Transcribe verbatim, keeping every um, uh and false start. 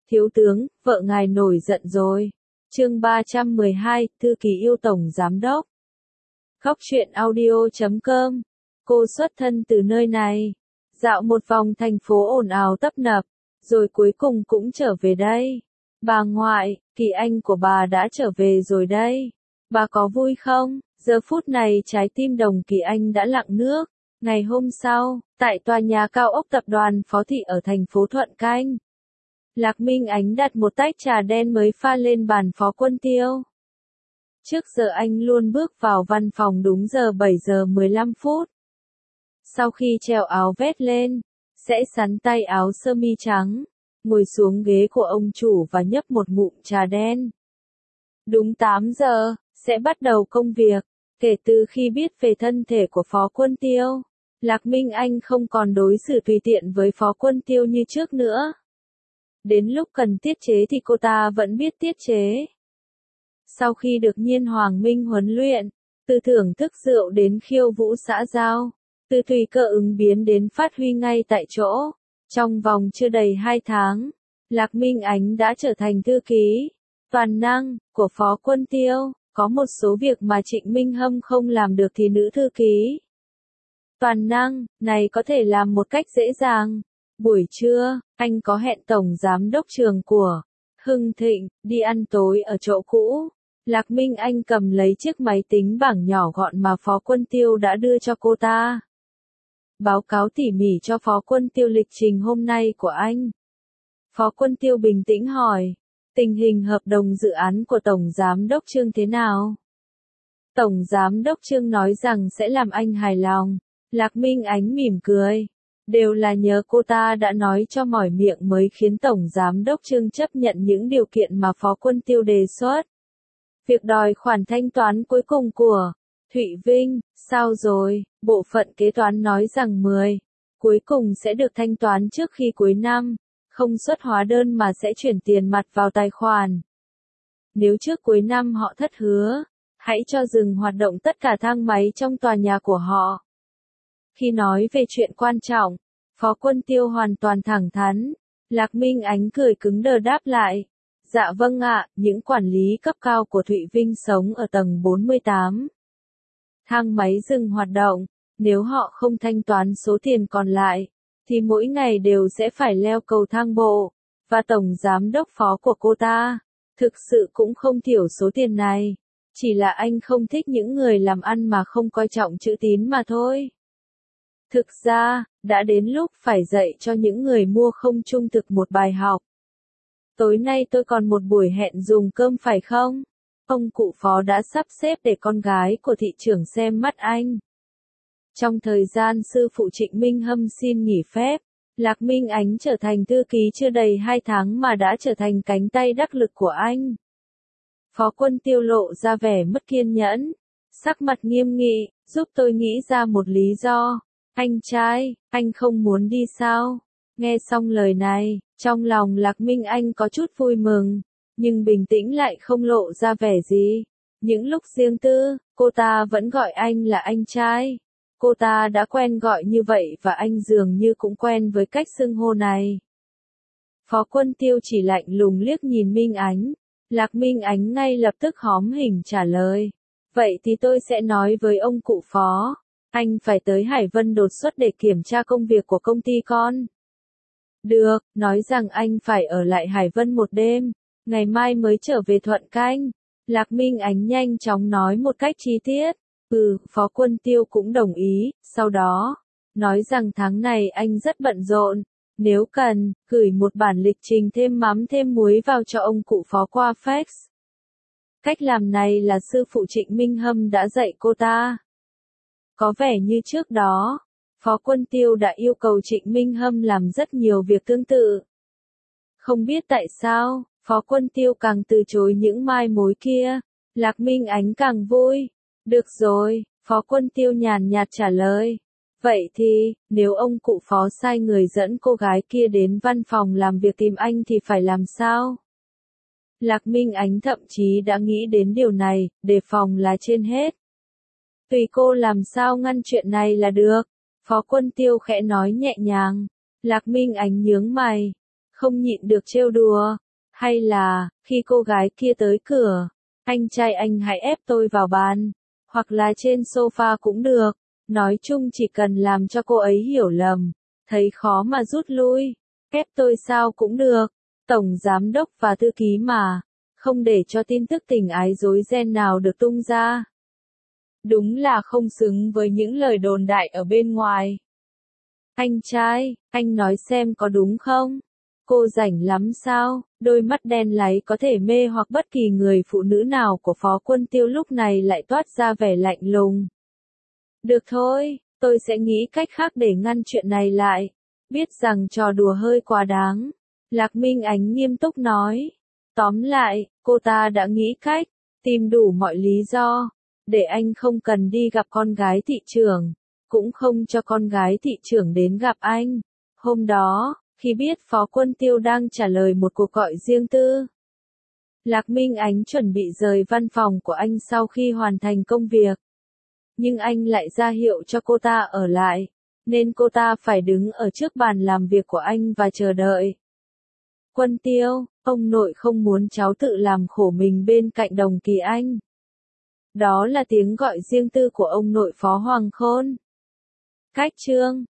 Thiếu tướng, vợ ngài nổi giận rồi. Chương ba trăm mười hai, thư ký yêu tổng giám đốc. Khóc chuyện audio chấm com. Cô xuất thân từ nơi này, dạo một vòng thành phố ồn ào tấp nập, rồi cuối cùng cũng trở về đây. Bà ngoại, Kỳ Anh của bà đã trở về rồi đây. Bà có vui không? Giờ phút này trái tim Đồng Kỳ Anh đã lặng nước. Ngày hôm sau, tại tòa nhà cao ốc tập đoàn Phó Thị ở thành phố Thuận Canh, Lạc Minh Ánh đặt một tách trà đen mới pha lên bàn Phó Quân Tiêu. Trước giờ anh luôn bước vào văn phòng đúng giờ bảy giờ mười lăm phút. Sau khi treo áo vest lên, sẽ sắn tay áo sơ mi trắng, ngồi xuống ghế của ông chủ và nhấp một ngụm trà đen. Đúng tám giờ, sẽ bắt đầu công việc. Kể từ khi biết về thân thể của Phó Quân Tiêu, Lạc Minh Anh không còn đối xử tùy tiện với Phó Quân Tiêu như trước nữa. Đến lúc cần tiết chế thì cô ta vẫn biết tiết chế. Sau khi được Nhiên Hoàng Minh huấn luyện, từ thưởng thức rượu đến khiêu vũ xã giao, từ tùy cơ ứng biến đến phát huy ngay tại chỗ, trong vòng chưa đầy hai tháng, Lạc Minh Ánh đã trở thành thư ký toàn năng của Phó Quân Tiêu. Có một số việc mà Trịnh Minh Hâm không làm được thì nữ thư ký toàn năng này có thể làm một cách dễ dàng. Buổi trưa, anh có hẹn tổng giám đốc trường của Hưng Thịnh đi ăn tối ở chỗ cũ. Lạc Minh Anh cầm lấy chiếc máy tính bảng nhỏ gọn mà Phó Quân Tiêu đã đưa cho cô ta. Báo cáo tỉ mỉ cho Phó Quân Tiêu lịch trình hôm nay của anh. Phó Quân Tiêu bình tĩnh hỏi, tình hình hợp đồng dự án của Tổng Giám đốc Trương thế nào? Tổng Giám đốc Trương nói rằng sẽ làm anh hài lòng. Lạc Minh Ánh mỉm cười. Đều là nhờ cô ta đã nói cho mỏi miệng mới khiến Tổng Giám đốc Trương chấp nhận những điều kiện mà Phó Quân Tiêu đề xuất. Việc đòi khoản thanh toán cuối cùng của Thụy Vinh, sao rồi? Bộ phận kế toán nói rằng mười cuối cùng sẽ được thanh toán trước khi cuối năm, không xuất hóa đơn mà sẽ chuyển tiền mặt vào tài khoản. Nếu trước cuối năm họ thất hứa, hãy cho dừng hoạt động tất cả thang máy trong tòa nhà của họ. Khi nói về chuyện quan trọng, Phó Quân Tiêu hoàn toàn thẳng thắn. Lạc Minh Ánh cười cứng đờ đáp lại. Dạ vâng ạ, những quản lý cấp cao của Thụy Vinh sống ở tầng bốn mươi tám. Thang máy dừng hoạt động, nếu họ không thanh toán số tiền còn lại, thì mỗi ngày đều sẽ phải leo cầu thang bộ, và tổng giám đốc phó của cô ta, thực sự cũng không thiểu số tiền này. Chỉ là anh không thích những người làm ăn mà không coi trọng chữ tín mà thôi. Thực ra, đã đến lúc phải dạy cho những người mua không trung thực một bài học. Tối nay tôi còn một buổi hẹn dùng cơm phải không? Ông cụ Phó đã sắp xếp để con gái của thị trưởng xem mắt anh. Trong thời gian sư phụ Trịnh Minh Hâm xin nghỉ phép, Lạc Minh Ánh trở thành thư ký chưa đầy hai tháng mà đã trở thành cánh tay đắc lực của anh. Phó Quân Tiêu lộ ra vẻ mất kiên nhẫn, sắc mặt nghiêm nghị, giúp tôi nghĩ ra một lý do. Anh trai, anh không muốn đi sao? Nghe xong lời này, trong lòng Lạc Minh Anh có chút vui mừng, nhưng bình tĩnh lại không lộ ra vẻ gì. Những lúc riêng tư, cô ta vẫn gọi anh là anh trai. Cô ta đã quen gọi như vậy và anh dường như cũng quen với cách xưng hô này. Phó Quân Tiêu chỉ lạnh lùng liếc nhìn Minh Ánh. Lạc Minh Ánh ngay lập tức hóm hình trả lời. Vậy thì tôi sẽ nói với ông cụ Phó. Anh phải tới Hải Vân đột xuất để kiểm tra công việc của công ty con. Được, nói rằng anh phải ở lại Hải Vân một đêm, ngày mai mới trở về Thuận Canh. Lạc Minh Ánh nhanh chóng nói một cách chi tiết. Ừ, Phó Quân Tiêu cũng đồng ý, sau đó, nói rằng tháng này anh rất bận rộn. Nếu cần, gửi một bản lịch trình thêm mắm thêm muối vào cho ông cụ Phó qua fax. Cách làm này là sư phụ Trịnh Minh Hâm đã dạy cô ta. Có vẻ như trước đó, Phó Quân Tiêu đã yêu cầu Trịnh Minh Hâm làm rất nhiều việc tương tự. Không biết tại sao, Phó Quân Tiêu càng từ chối những mai mối kia, Lạc Minh Ánh càng vui. Được rồi, Phó Quân Tiêu nhàn nhạt trả lời. Vậy thì, nếu ông cụ Phó sai người dẫn cô gái kia đến văn phòng làm việc tìm anh thì phải làm sao? Lạc Minh Ánh thậm chí đã nghĩ đến điều này, đề phòng là trên hết. Tùy cô làm sao ngăn chuyện này là được. Phó Quân Tiêu khẽ nói nhẹ nhàng. Lạc Minh Ánh nhướng mày. không nhịn được trêu đùa. Hay là, khi cô gái kia tới cửa, anh trai anh hãy ép tôi vào bàn, hoặc là trên sofa cũng được. Nói chung chỉ cần làm cho cô ấy hiểu lầm, thấy khó mà rút lui, ép tôi sao cũng được. Tổng giám đốc và thư ký mà, không để cho tin tức tình ái rối ren nào được tung ra. Đúng là không xứng với những lời đồn đại ở bên ngoài. Anh trai, anh nói xem có đúng không? Cô rảnh lắm sao? Đôi mắt đen láy có thể mê hoặc bất kỳ người phụ nữ nào của Phó Quân Tiêu lúc này lại toát ra vẻ lạnh lùng. Được thôi, tôi sẽ nghĩ cách khác để ngăn chuyện này lại. Biết rằng trò đùa hơi quá đáng. Lạc Minh Ánh nghiêm túc nói. Tóm lại, cô ta đã nghĩ cách, tìm đủ mọi lý do, để anh không cần đi gặp con gái thị trưởng, cũng không cho con gái thị trưởng đến gặp anh. Hôm đó, khi biết Phó Quân Tiêu đang trả lời một cuộc gọi riêng tư, Lạc Minh Ánh chuẩn bị rời văn phòng của anh sau khi hoàn thành công việc. Nhưng anh lại ra hiệu cho cô ta ở lại, nên cô ta phải đứng ở trước bàn làm việc của anh và chờ đợi. Quân Tiêu, ông nội không muốn cháu tự làm khổ mình bên cạnh Đồng Kỳ Anh. Đó là tiếng gọi riêng tư của ông nội Phó Hoàng Khôn. Cách chương